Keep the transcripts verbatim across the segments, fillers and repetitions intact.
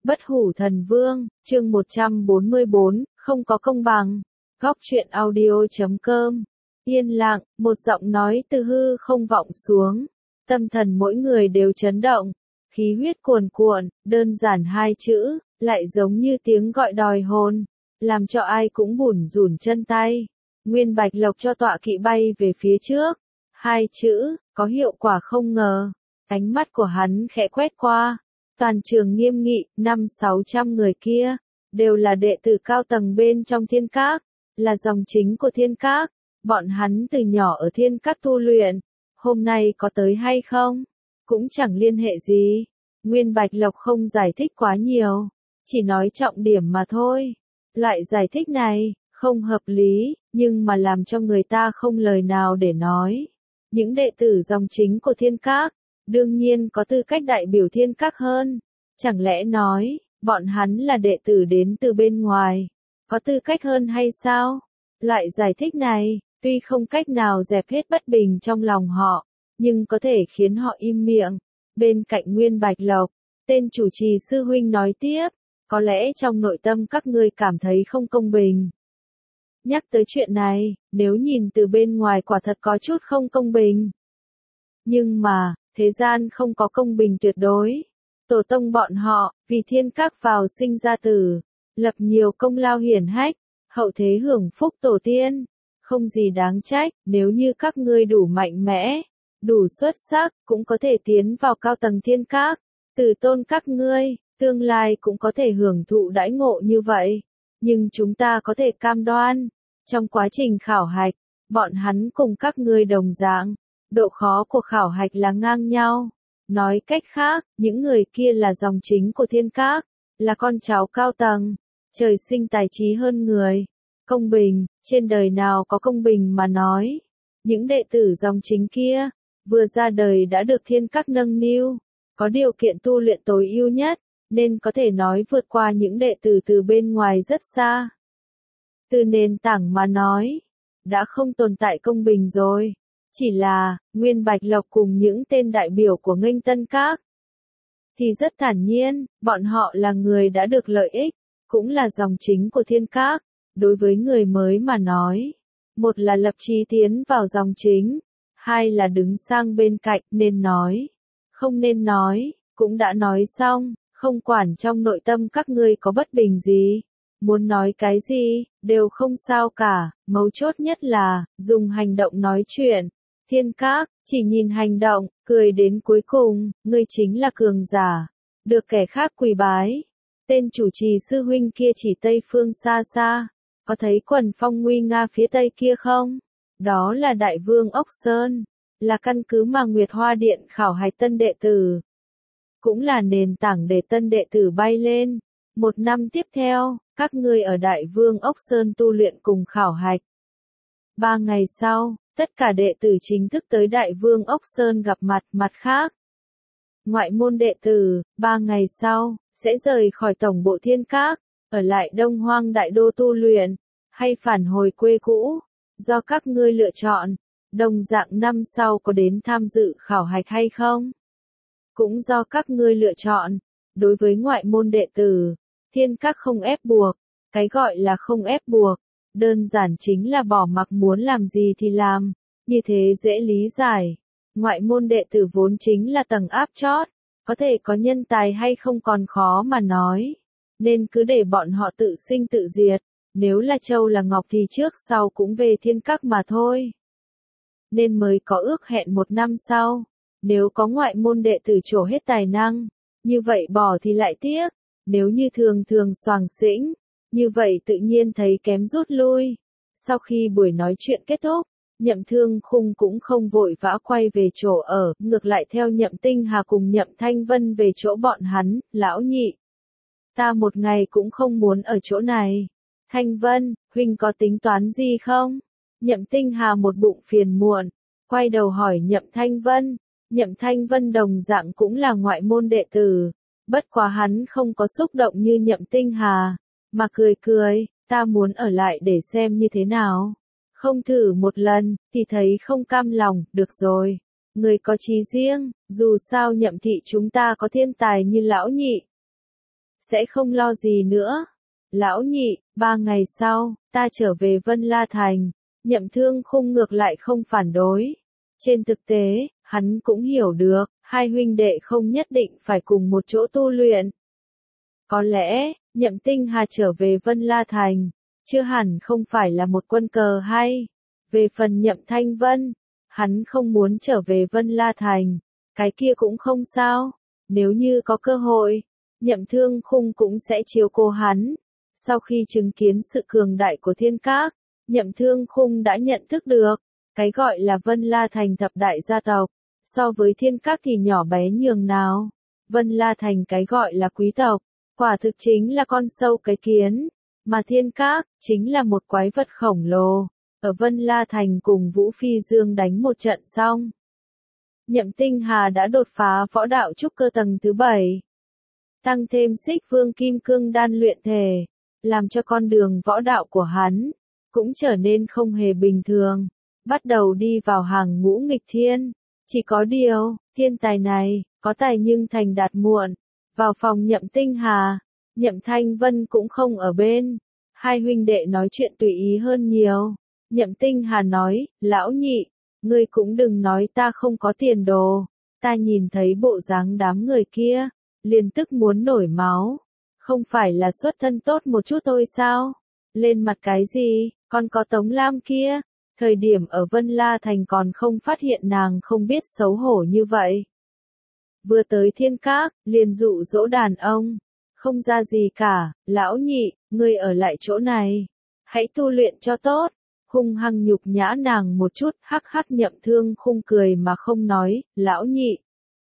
Bất hủ thần vương, chương một trăm bốn mươi bốn, không có công bằng. Góc truyện audio chấm com. Yên lặng, một giọng nói từ hư không vọng xuống. Tâm thần mỗi người đều chấn động. Khí huyết cuồn cuộn, đơn giản hai chữ, lại giống như tiếng gọi đòi hồn. Làm cho ai cũng bủn rủn chân tay. Nguyên Bạch Lộc cho tọa kỵ bay về phía trước. Hai chữ, có hiệu quả không ngờ. Ánh mắt của hắn khẽ quét qua. Toàn trường nghiêm nghị, năm sáu trăm người kia, đều là đệ tử cao tầng bên trong thiên các, là dòng chính của thiên các. Bọn hắn từ nhỏ ở thiên các tu luyện, hôm nay có tới hay không, cũng chẳng liên hệ gì. Nguyên Bạch Lộc không giải thích quá nhiều, chỉ nói trọng điểm mà thôi. Loại giải thích này, không hợp lý, nhưng mà làm cho người ta không lời nào để nói. Những đệ tử dòng chính của thiên các, đương nhiên có tư cách đại biểu thiên các hơn. Chẳng lẽ nói, bọn hắn là đệ tử đến từ bên ngoài, có tư cách hơn hay sao? Loại giải thích này, tuy không cách nào dẹp hết bất bình trong lòng họ, nhưng có thể khiến họ im miệng. Bên cạnh Nguyên Bạch Lộc, tên chủ trì sư huynh nói tiếp, có lẽ trong nội tâm các ngươi cảm thấy không công bình. Nhắc tới chuyện này, nếu nhìn từ bên ngoài quả thật có chút không công bình. Nhưng mà, thế gian không có công bình tuyệt đối. Tổ tông bọn họ, vì thiên các vào sinh ra tử, lập nhiều công lao hiển hách, hậu thế hưởng phúc tổ tiên. Không gì đáng trách, nếu như các ngươi đủ mạnh mẽ, đủ xuất sắc, cũng có thể tiến vào cao tầng thiên các. Từ tôn các ngươi, tương lai cũng có thể hưởng thụ đãi ngộ như vậy. Nhưng chúng ta có thể cam đoan, trong quá trình khảo hạch, bọn hắn cùng các ngươi đồng dạng. Độ khó của khảo hạch là ngang nhau. Nói cách khác, những người kia là dòng chính của thiên các, là con cháu cao tầng, trời sinh tài trí hơn người. Công bình, trên đời nào có công bình mà nói. Những đệ tử dòng chính kia, vừa ra đời đã được thiên các nâng niu, có điều kiện tu luyện tối ưu nhất, nên có thể nói vượt qua những đệ tử từ bên ngoài rất xa. Từ nền tảng mà nói, đã không tồn tại công bình rồi. Chỉ là, Nguyên Bạch Lộc cùng những tên đại biểu của Nghênh Tân Các, thì rất thản nhiên, bọn họ là người đã được lợi ích, cũng là dòng chính của thiên các. Đối với người mới mà nói, một là lập chí tiến vào dòng chính, hai là đứng sang bên cạnh, nên nói, không nên nói, cũng đã nói xong, không quản trong nội tâm các ngươi có bất bình gì, muốn nói cái gì, đều không sao cả, mấu chốt nhất là, dùng hành động nói chuyện. Thiên các, chỉ nhìn hành động, cười đến cuối cùng, ngươi chính là cường giả, được kẻ khác quỳ bái. Tên chủ trì sư huynh kia chỉ tây phương xa xa, có thấy quần phong nguy nga phía tây kia không? Đó là Đại Vương Ốc Sơn, là căn cứ mà Nguyệt Hoa Điện khảo hạch tân đệ tử. Cũng là nền tảng để tân đệ tử bay lên. Một năm tiếp theo, các ngươi ở Đại Vương Ốc Sơn tu luyện cùng khảo hạch. Ba ngày sau, tất cả đệ tử chính thức tới Đại Vương Ốc Sơn gặp mặt. Mặt khác, ngoại môn đệ tử, ba ngày sau, sẽ rời khỏi tổng bộ thiên các, ở lại Đông Hoang Đại Đô tu luyện, hay phản hồi quê cũ, do các ngươi lựa chọn. Đồng dạng năm sau có đến tham dự khảo hạch hay không, cũng do các ngươi lựa chọn. Đối với ngoại môn đệ tử, thiên các không ép buộc. Cái gọi là không ép buộc, đơn giản chính là bỏ mặc muốn làm gì thì làm, như thế dễ lý giải. Ngoại môn đệ tử vốn chính là tầng áp chót, có thể có nhân tài hay không còn khó mà nói, nên cứ để bọn họ tự sinh tự diệt, nếu là châu là ngọc thì trước sau cũng về thiên các mà thôi. Nên mới có ước hẹn một năm sau, nếu có ngoại môn đệ tử trổ hết tài năng, như vậy bỏ thì lại tiếc, nếu như thường thường xoàng xĩnh, như vậy tự nhiên thấy kém rút lui. Sau khi buổi nói chuyện kết thúc, Nhậm Thương Khung cũng không vội vã quay về chỗ ở, ngược lại theo Nhậm Tinh Hà cùng Nhậm Thanh Vân về chỗ bọn hắn. Lão nhị, ta một ngày cũng không muốn ở chỗ này. Thanh Vân, huynh có tính toán gì không? Nhậm Tinh Hà một bụng phiền muộn, quay đầu hỏi Nhậm Thanh Vân. Nhậm Thanh Vân đồng dạng cũng là ngoại môn đệ tử, bất quá hắn không có xúc động như Nhậm Tinh Hà, mà cười cười, ta muốn ở lại để xem như thế nào. Không thử một lần, thì thấy không cam lòng. Được rồi, người có chí riêng, dù sao Nhậm thị chúng ta có thiên tài như lão nhị. sẽ không lo gì nữa. Lão nhị, ba ngày sau, ta trở về Vân La Thành, Nhậm Thương Khung ngược lại không phản đối. Trên thực tế, hắn cũng hiểu được, hai huynh đệ không nhất định phải cùng một chỗ tu luyện. Có lẽ, Nhậm Tinh Hà trở về Vân La Thành, chưa hẳn không phải là một quân cờ hay. Về phần Nhậm Thanh Vân, hắn không muốn trở về Vân La Thành, cái kia cũng không sao. Nếu như có cơ hội, Nhậm Thương Khung cũng sẽ chiếu cố hắn. Sau khi chứng kiến sự cường đại của Thiên Các, Nhậm Thương Khung đã nhận thức được, cái gọi là Vân La Thành thập đại gia tộc, so với Thiên Các thì nhỏ bé nhường nào. Vân La Thành cái gọi là quý tộc, quả thực chính là con sâu cái kiến, mà Thiên Các chính là một quái vật khổng lồ. Ở Vân La Thành cùng Vũ Phi Dương đánh một trận xong, Nhậm Tinh Hà đã đột phá võ đạo trúc cơ tầng thứ bảy. Tăng thêm Xích Vương Kim Cương đan luyện thể, làm cho con đường võ đạo của hắn cũng trở nên không hề bình thường, bắt đầu đi vào hàng ngũ nghịch thiên. Chỉ có điều, thiên tài này, có tài nhưng thành đạt muộn. Vào phòng Nhậm Tinh Hà, Nhậm Thanh Vân cũng không ở bên. Hai huynh đệ nói chuyện tùy ý hơn nhiều. Nhậm Tinh Hà nói, lão nhị, ngươi cũng đừng nói ta không có tiền đồ. Ta nhìn thấy bộ dáng đám người kia, liền tức muốn nổi máu. Không phải là xuất thân tốt một chút thôi sao? Lên mặt cái gì, còn có Tống Lam kia. Thời điểm ở Vân La Thành còn không phát hiện nàng không biết xấu hổ như vậy. Vừa tới Thiên Các, liền dụ dỗ đàn ông. Không ra gì cả, lão nhị, ngươi ở lại chỗ này. Hãy tu luyện cho tốt. Hung hăng nhục nhã nàng một chút, hắc hắc. Nhậm Thương Khung cười mà không nói, lão nhị.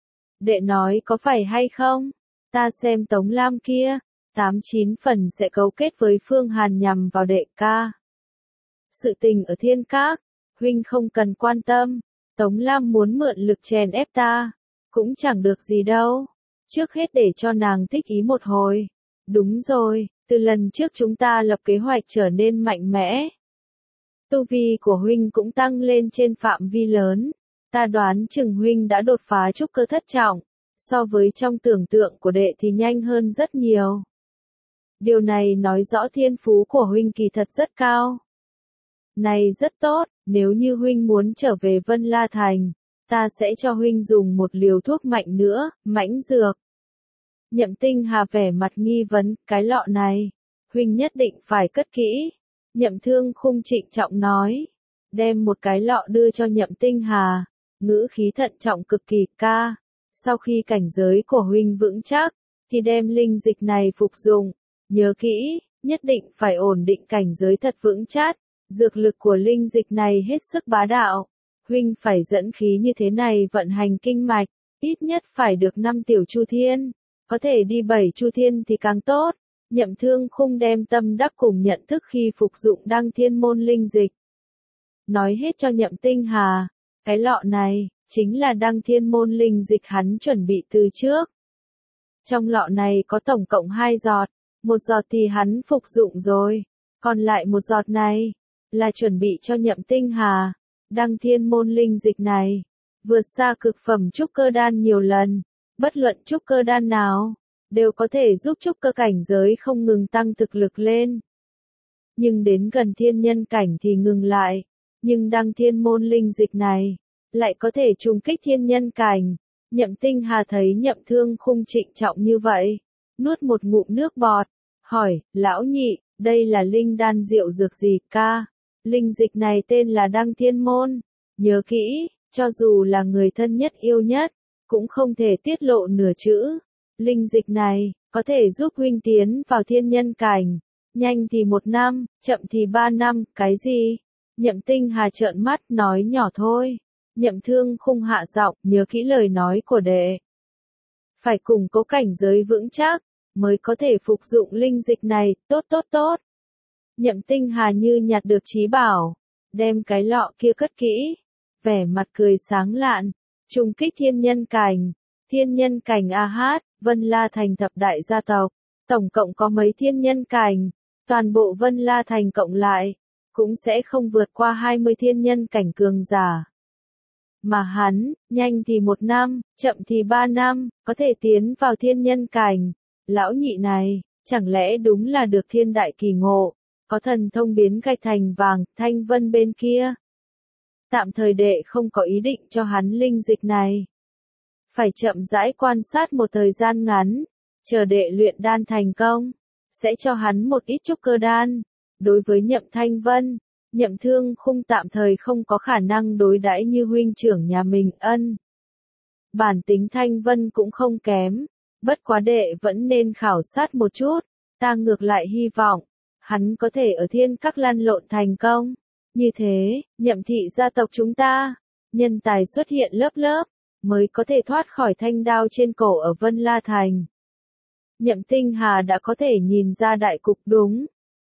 Đệ nói có phải hay không? Ta xem Tống Lam kia, tám chín phần sẽ cấu kết với Phương Hàn nhằm vào đệ ca. Sự tình ở Thiên Các, huynh không cần quan tâm. Tống Lam muốn mượn lực chèn ép ta, cũng chẳng được gì đâu. Trước hết để cho nàng thích ý một hồi. Đúng rồi, từ lần trước chúng ta lập kế hoạch trở nên mạnh mẽ. Tu vi của huynh cũng tăng lên trên phạm vi lớn. Ta đoán chừng huynh đã đột phá trúc cơ thất trọng. So với trong tưởng tượng của đệ thì nhanh hơn rất nhiều. Điều này nói rõ thiên phú của huynh kỳ thật rất cao. Này rất tốt, nếu như huynh muốn trở về Vân La Thành, ta sẽ cho huynh dùng một liều thuốc mạnh nữa, mãnh dược. Nhậm Tinh Hà vẻ mặt nghi vấn, cái lọ này, huynh nhất định phải cất kỹ. Nhậm Thương Khung trịnh trọng nói, đem một cái lọ đưa cho Nhậm Tinh Hà, ngữ khí thận trọng cực kỳ. Ca, sau khi cảnh giới của huynh vững chắc, thì đem linh dịch này phục dụng, nhớ kỹ, nhất định phải ổn định cảnh giới thật vững chắc. Dược lực của linh dịch này hết sức bá đạo. Huynh phải dẫn khí như thế này vận hành kinh mạch, ít nhất phải được năm tiểu chu thiên. Có thể đi bảy chu thiên thì càng tốt. Nhậm Thương Khung đem tâm đắc cùng nhận thức khi phục dụng đăng thiên môn linh dịch. Nói hết cho Nhậm Tinh Hà, cái lọ này, chính là đăng thiên môn linh dịch hắn chuẩn bị từ trước. Trong lọ này có tổng cộng hai giọt, một giọt thì hắn phục dụng rồi, còn lại một giọt này là chuẩn bị cho Nhậm Tinh Hà. Đăng thiên môn linh dịch này, vượt xa cực phẩm trúc cơ đan nhiều lần, bất luận trúc cơ đan nào, đều có thể giúp trúc cơ cảnh giới không ngừng tăng thực lực lên. Nhưng đến gần thiên nhân cảnh thì ngừng lại, nhưng đăng thiên môn linh dịch này, lại có thể trùng kích thiên nhân cảnh. Nhậm Tinh Hà thấy Nhậm Thương Khung trịnh trọng như vậy, nuốt một ngụm nước bọt, hỏi, lão nhị, đây là linh đan rượu dược gì ca? Linh dịch này tên là đăng thiên môn. Nhớ kỹ, cho dù là người thân nhất yêu nhất, cũng không thể tiết lộ nửa chữ. Linh dịch này, có thể giúp huynh tiến vào thiên nhân cảnh. Nhanh thì một năm, chậm thì ba năm, cái gì? Nhậm Tinh Hà trợn mắt nói nhỏ thôi. Nhậm Thương Khung hạ giọng, nhớ kỹ lời nói của đệ. Phải củng cố cảnh giới vững chắc, mới có thể phục dụng linh dịch này, tốt tốt tốt. Nhậm Tinh Hà như nhặt được trí bảo, đem cái lọ kia cất kỹ, vẻ mặt cười sáng lạn, trùng kích thiên nhân cảnh, thiên nhân cảnh a hát, Vân La Thành thập đại gia tộc, tổng cộng có mấy thiên nhân cảnh, toàn bộ Vân La Thành cộng lại, cũng sẽ không vượt qua hai mươi thiên nhân cảnh cường giả. Mà hắn, nhanh thì một năm, chậm thì ba năm, có thể tiến vào thiên nhân cảnh, Lão nhị này, chẳng lẽ đúng là được thiên đại kỳ ngộ, có thần thông biến gạch thành vàng, Thanh Vân bên kia. Tạm thời đệ không có ý định cho hắn linh dịch này. Phải chậm rãi quan sát một thời gian ngắn, chờ đệ luyện đan thành công, sẽ cho hắn một ít trúc cơ đan. Đối với Nhậm Thanh Vân, Nhậm Thương Khung tạm thời không có khả năng đối đãi như huynh trưởng nhà mình ân. Bản tính Thanh Vân cũng không kém, bất quá đệ vẫn nên khảo sát một chút, ta ngược lại hy vọng, hắn có thể ở thiên các lăn lộn thành công. Như thế, Nhậm thị gia tộc chúng ta, nhân tài xuất hiện lớp lớp, mới có thể thoát khỏi thanh đao trên cổ ở Vân La Thành. Nhậm Tinh Hà đã có thể nhìn ra đại cục đúng.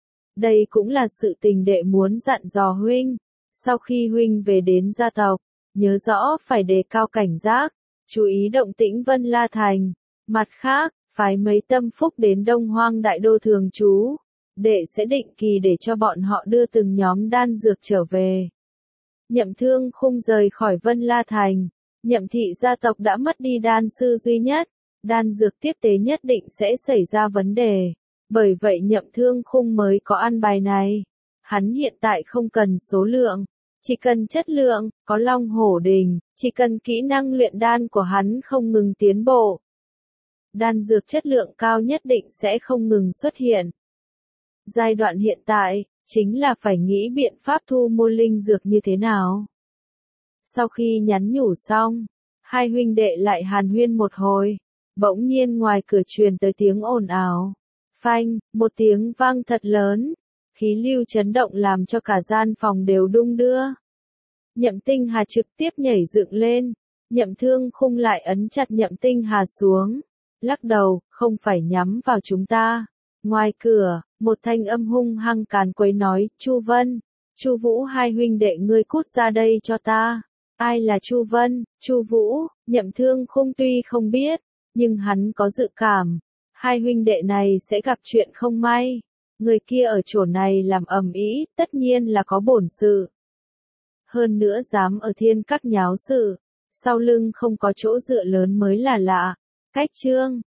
Đây cũng là sự tình đệ muốn dặn dò huynh, sau khi huynh về đến gia tộc, nhớ rõ phải đề cao cảnh giác, chú ý động tĩnh Vân La Thành. Mặt khác, phái mấy tâm phúc đến Đông Hoang đại đô thường trú, đệ sẽ định kỳ để cho bọn họ đưa từng nhóm đan dược trở về. Nhậm Thương Khung rời khỏi Vân La Thành, Nhậm thị gia tộc đã mất đi đan sư duy nhất, đan dược tiếp tế nhất định sẽ xảy ra vấn đề. Bởi vậy Nhậm Thương Khung mới có an bài này. Hắn hiện tại không cần số lượng, chỉ cần chất lượng, có Long Hổ Đình, chỉ cần kỹ năng luyện đan của hắn không ngừng tiến bộ. Đan dược chất lượng cao nhất định sẽ không ngừng xuất hiện. Giai đoạn hiện tại, chính là phải nghĩ biện pháp thu mua linh dược như thế nào. Sau khi nhắn nhủ xong, hai huynh đệ lại hàn huyên một hồi, bỗng nhiên ngoài cửa truyền tới tiếng ồn ào. Phanh, một tiếng vang thật lớn, khí lưu chấn động làm cho cả gian phòng đều đung đưa. Nhậm Tinh Hà trực tiếp nhảy dựng lên, Nhậm Thương Khung lại ấn chặt Nhậm Tinh Hà xuống, lắc đầu, không phải nhắm vào chúng ta. Ngoài cửa, một thanh âm hung hăng càn quấy nói, Chu Vân, Chu Vũ hai huynh đệ ngươi cút ra đây cho ta. Ai là Chu Vân, Chu Vũ? Nhậm Thương Khung tuy không biết, nhưng hắn có dự cảm, hai huynh đệ này sẽ gặp chuyện không may. Người kia ở chỗ này làm ầm ĩ, tất nhiên là có bổn sự. Hơn nữa dám ở thiên các nháo sự, sau lưng không có chỗ dựa lớn mới là lạ. Cách chương